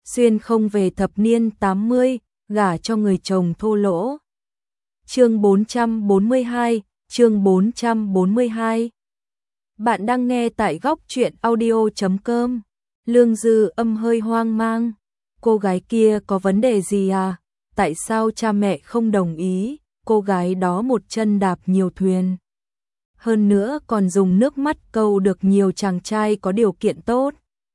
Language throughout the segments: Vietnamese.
xuyên không về thập niên 80, gả cho người chồng thô lỗ. Chương 442, chương 442. Bạn đang nghe tại góc truyện audio.com. Lương Dư Âm hơi hoang mang. Cô gái kia có vấn đề gì à? Tại sao cha mẹ không đồng ý? Cô gái đó một chân đạp nhiều thuyền. Hơn nữa còn dùng nước mắt câu được nhiều chàng trai có điều kiện tốt.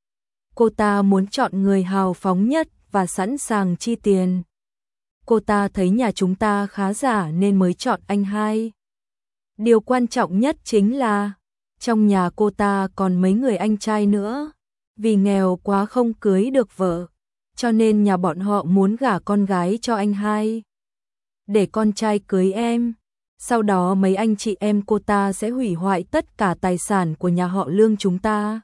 Cô ta muốn chọn người hào phóng nhất và sẵn sàng chi tiền. Cô ta thấy nhà chúng ta khá giả nên mới chọn anh hai. Điều quan trọng nhất chính là trong nhà cô ta còn mấy người anh trai nữa. Vì nghèo quá không cưới được vợ, cho nên nhà bọn họ muốn gả con gái cho anh hai. Để con trai cưới em. Sau đó mấy anh chị em cô ta sẽ hủy hoại tất cả tài sản của nhà họ Lương chúng ta.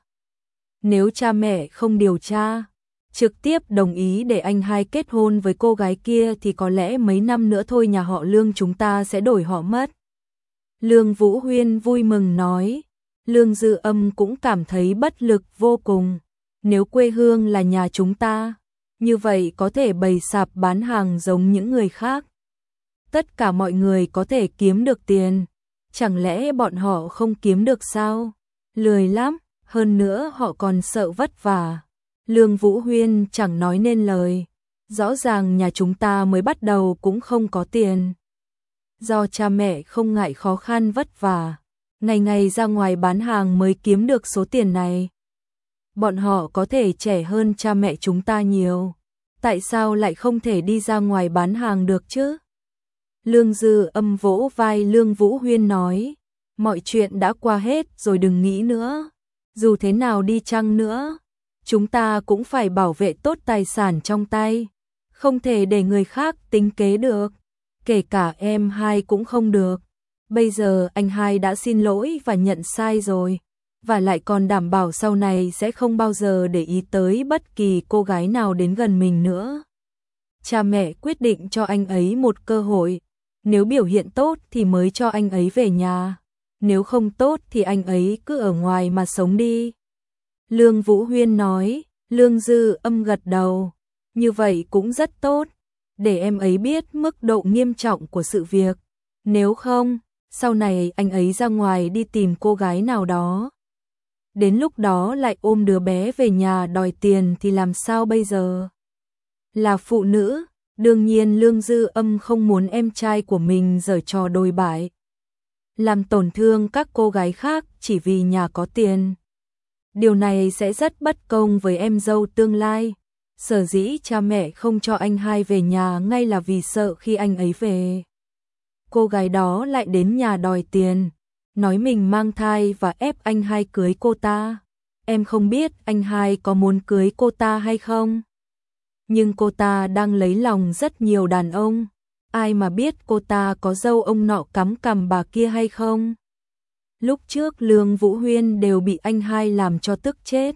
Nếu cha mẹ không điều tra, trực tiếp đồng ý để anh hai kết hôn với cô gái kia thì có lẽ mấy năm nữa thôi nhà họ Lương chúng ta sẽ đổi họ mất. Lương Vũ Huyên vui mừng nói. Lương Dư Âm cũng cảm thấy bất lực vô cùng. Nếu quê hương là nhà chúng ta, như vậy có thể bày sạp bán hàng giống những người khác. Tất cả mọi người có thể kiếm được tiền. Chẳng lẽ bọn họ không kiếm được sao? Lười lắm, hơn nữa họ còn sợ vất vả. Lương Vũ Huyên chẳng nói nên lời. Rõ ràng nhà chúng ta mới bắt đầu cũng không có tiền. Do cha mẹ không ngại khó khăn vất vả, ngày ngày ra ngoài bán hàng mới kiếm được số tiền này. Bọn họ có thể trẻ hơn cha mẹ chúng ta nhiều. Tại sao lại không thể đi ra ngoài bán hàng được chứ? Lương Dư Âm vỗ vai Lương Vũ Huyên nói. Mọi chuyện đã qua hết rồi đừng nghĩ nữa. Dù thế nào đi chăng nữa, chúng ta cũng phải bảo vệ tốt tài sản trong tay. Không thể để người khác tính kế được. Kể cả em hai cũng không được. Bây giờ anh hai đã xin lỗi và nhận sai rồi. Và lại còn đảm bảo sau này sẽ không bao giờ để ý tới bất kỳ cô gái nào đến gần mình nữa. Cha mẹ quyết định cho anh ấy một cơ hội. Nếu biểu hiện tốt thì mới cho anh ấy về nhà. Nếu không tốt thì anh ấy cứ ở ngoài mà sống đi. Lương Vũ Huyên nói. Lương Dư Âm gật đầu. Như vậy cũng rất tốt. Để em ấy biết mức độ nghiêm trọng của sự việc. Nếu không, sau này anh ấy ra ngoài đi tìm cô gái nào đó. Đến lúc đó lại ôm đứa bé về nhà đòi tiền thì làm sao bây giờ? Là phụ nữ, đương nhiên Lương Dư Âm không muốn em trai của mình giở trò đồi bại. Làm tổn thương các cô gái khác chỉ vì nhà có tiền. Điều này sẽ rất bất công với em dâu tương lai. Sở dĩ cha mẹ không cho anh hai về nhà ngay là vì sợ khi anh ấy về, cô gái đó lại đến nhà đòi tiền, nói mình mang thai và ép anh hai cưới cô ta. Em không biết anh hai có muốn cưới cô ta hay không. Nhưng cô ta đang lấy lòng rất nhiều đàn ông. Ai mà biết cô ta có dâu ông nọ cắm cằm bà kia hay không. Lúc trước Lương Vũ Huyên đều bị anh hai làm cho tức chết.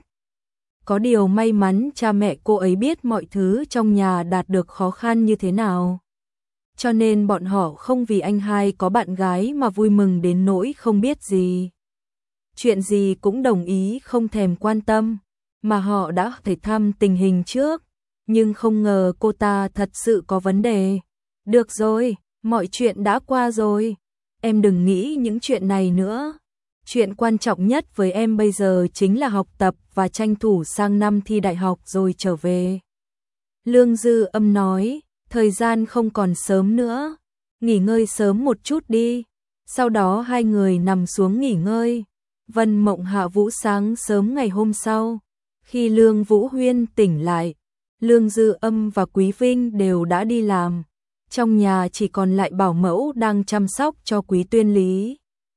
Có điều may mắn cha mẹ cô ấy biết mọi thứ trong nhà đạt được khó khăn như thế nào. Cho nên bọn họ không vì anh hai có bạn gái mà vui mừng đến nỗi không biết gì. Chuyện gì cũng đồng ý không thèm quan tâm, mà họ đã phải thăm tình hình trước. Nhưng không ngờ cô ta thật sự có vấn đề. Được rồi, mọi chuyện đã qua rồi. Em đừng nghĩ những chuyện này nữa. Chuyện quan trọng nhất với em bây giờ chính là học tập và tranh thủ sang năm thi đại học rồi trở về. Lương Dư Âm nói, thời gian không còn sớm nữa. Nghỉ ngơi sớm một chút đi. Sau đó hai người nằm xuống nghỉ ngơi. Vân mộng hạ vũ sáng sớm ngày hôm sau. Khi Lương Vũ Huyên tỉnh lại, Lương Dư Âm và Quý Vinh đều đã đi làm. Trong nhà chỉ còn lại bảo mẫu đang chăm sóc cho Quý Tuyên Lý.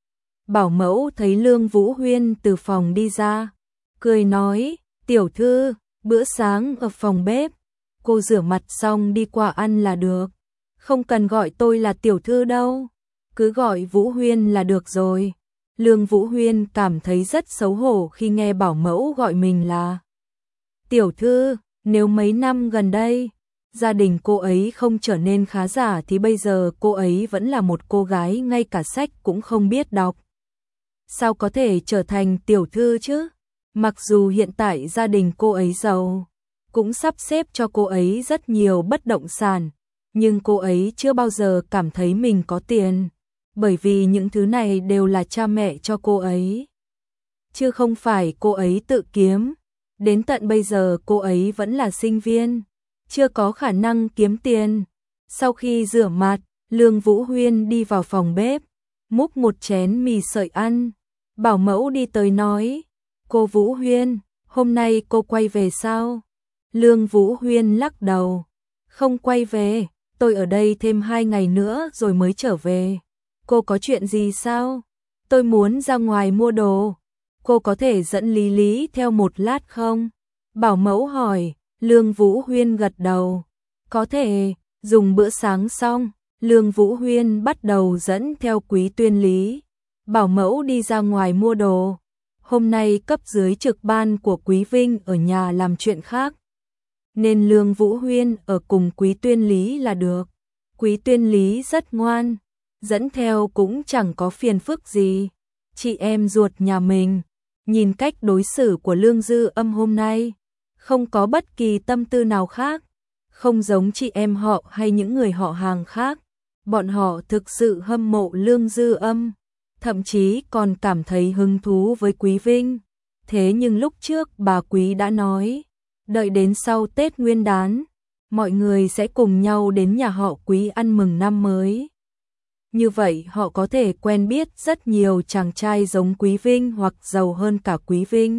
Bảo mẫu thấy Lương Vũ Huyên từ phòng đi ra, cười nói, tiểu thư, bữa sáng ở phòng bếp, cô rửa mặt xong đi qua ăn là được, không cần gọi tôi là tiểu thư đâu, cứ gọi Vũ Huyên là được rồi. Lương Vũ Huyên cảm thấy rất xấu hổ khi nghe bảo mẫu gọi mình là tiểu thư. Nếu mấy năm gần đây gia đình cô ấy không trở nên khá giả thì bây giờ cô ấy vẫn là một cô gái ngay cả sách cũng không biết đọc. Sao có thể trở thành tiểu thư chứ? Mặc dù hiện tại gia đình cô ấy giàu, cũng sắp xếp cho cô ấy rất nhiều bất động sản, nhưng cô ấy chưa bao giờ cảm thấy mình có tiền, bởi vì những thứ này đều là cha mẹ cho cô ấy, chứ không phải cô ấy tự kiếm. Đến tận bây giờ cô ấy vẫn là sinh viên, chưa có khả năng kiếm tiền. Sau khi rửa mặt, Lương Vũ Huyên đi vào phòng bếp, múc một chén mì sợi ăn. Bảo mẫu đi tới nói, cô Vũ Huyên, hôm nay cô quay về sao? Lương Vũ Huyên lắc đầu, không quay về, tôi ở đây thêm 2 ngày nữa rồi mới trở về. Cô có chuyện gì sao? Tôi muốn ra ngoài mua đồ. Cô có thể dẫn Lý Lý theo một lát không? Bảo mẫu hỏi. Lương Vũ Huyên gật đầu. Có thể. Dùng bữa sáng xong, Lương Vũ Huyên bắt đầu dẫn theo Quý Tuyên Lý. Bảo mẫu đi ra ngoài mua đồ. Hôm nay cấp dưới trực ban của Quý Vinh ở nhà làm chuyện khác, nên Lương Vũ Huyên ở cùng Quý Tuyên Lý là được. Quý Tuyên Lý rất ngoan, dẫn theo cũng chẳng có phiền phức gì. Chị em ruột nhà mình, nhìn cách đối xử của Lương Dư Âm hôm nay, không có bất kỳ tâm tư nào khác, không giống chị em họ hay những người họ hàng khác. Bọn họ thực sự hâm mộ Lương Dư Âm, thậm chí còn cảm thấy hứng thú với Quý Vinh. Thế nhưng lúc trước bà Quý đã nói, đợi đến sau Tết Nguyên đán, mọi người sẽ cùng nhau đến nhà họ Quý ăn mừng năm mới. Như vậy họ có thể quen biết rất nhiều chàng trai giống Quý Vinh hoặc giàu hơn cả Quý Vinh.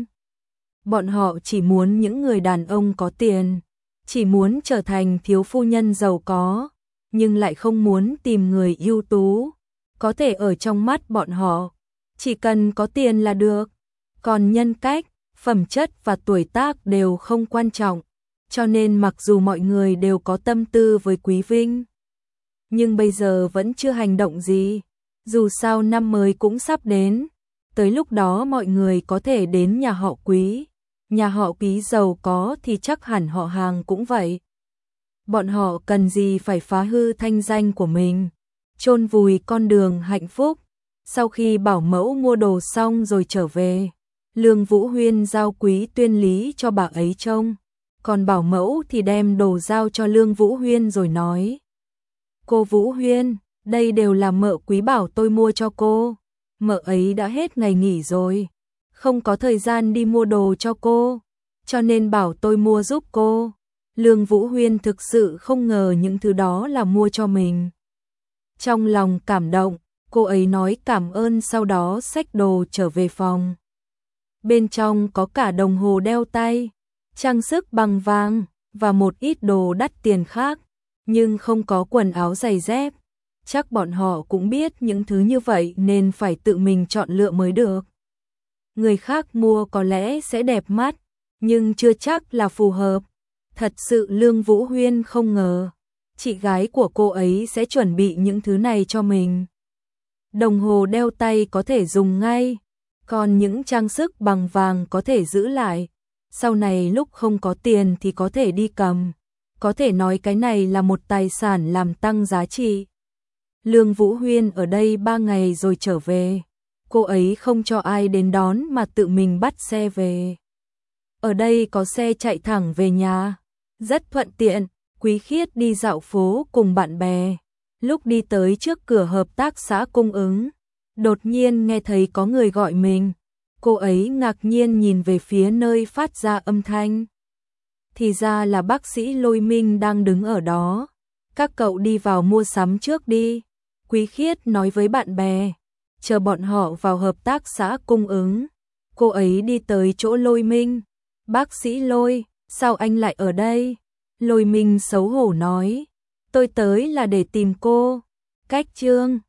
Bọn họ chỉ muốn những người đàn ông có tiền, chỉ muốn trở thành thiếu phu nhân giàu có, nhưng lại không muốn tìm người ưu tú. Có thể ở trong mắt bọn họ, chỉ cần có tiền là được, còn nhân cách, phẩm chất và tuổi tác đều không quan trọng. Cho nên mặc dù mọi người đều có tâm tư với Quý Vinh, nhưng bây giờ vẫn chưa hành động gì. Dù sao năm mới cũng sắp đến, tới lúc đó mọi người có thể đến nhà họ Quý. Nhà họ Quý giàu có thì chắc hẳn họ hàng cũng vậy. Bọn họ cần gì phải phá hư thanh danh của mình, chôn vùi con đường hạnh phúc. Sau khi bảo mẫu mua đồ xong rồi trở về, Lương Vũ Huyên giao Quý Tuyên Lý cho bà ấy trông, còn bảo mẫu thì đem đồ giao cho Lương Vũ Huyên rồi nói: cô Vũ Huyên, đây đều là mợ Quý bảo tôi mua cho cô. Mợ ấy đã hết ngày nghỉ rồi, không có thời gian đi mua đồ cho cô, cho nên bảo tôi mua giúp cô. Lương Vũ Huyên thực sự không ngờ những thứ đó là mua cho mình. Trong lòng cảm động, cô ấy nói cảm ơn, sau đó xách đồ trở về phòng. Bên trong có cả đồng hồ đeo tay, trang sức bằng vàng và một ít đồ đắt tiền khác, nhưng không có quần áo giày dép. Chắc bọn họ cũng biết những thứ như vậy nên phải tự mình chọn lựa mới được. Người khác mua có lẽ sẽ đẹp mắt, nhưng chưa chắc là phù hợp. Thật sự Lương Vũ Huyên không ngờ, chị gái của cô ấy sẽ chuẩn bị những thứ này cho mình. Đồng hồ đeo tay có thể dùng ngay, còn những trang sức bằng vàng có thể giữ lại. Sau này lúc không có tiền thì có thể đi cầm. Có thể nói cái này là một tài sản làm tăng giá trị. Lương Vũ Huyên ở đây 3 ngày rồi trở về. Cô ấy không cho ai đến đón mà tự mình bắt xe về. Ở đây có xe chạy thẳng về nhà, rất thuận tiện. Quý Khiết đi dạo phố cùng bạn bè. Lúc đi tới trước cửa hợp tác xã cung ứng, đột nhiên nghe thấy có người gọi mình. Cô ấy ngạc nhiên nhìn về phía nơi phát ra âm thanh. Thì ra là bác sĩ Lôi Minh đang đứng ở đó. Các cậu đi vào mua sắm trước đi, Quý Khiết nói với bạn bè, chờ bọn họ vào hợp tác xã cung ứng. Cô ấy đi tới chỗ Lôi Minh. Bác sĩ Lôi, sao anh lại ở đây? Lôi Minh xấu hổ nói, tôi tới là để tìm cô. Cách Trương.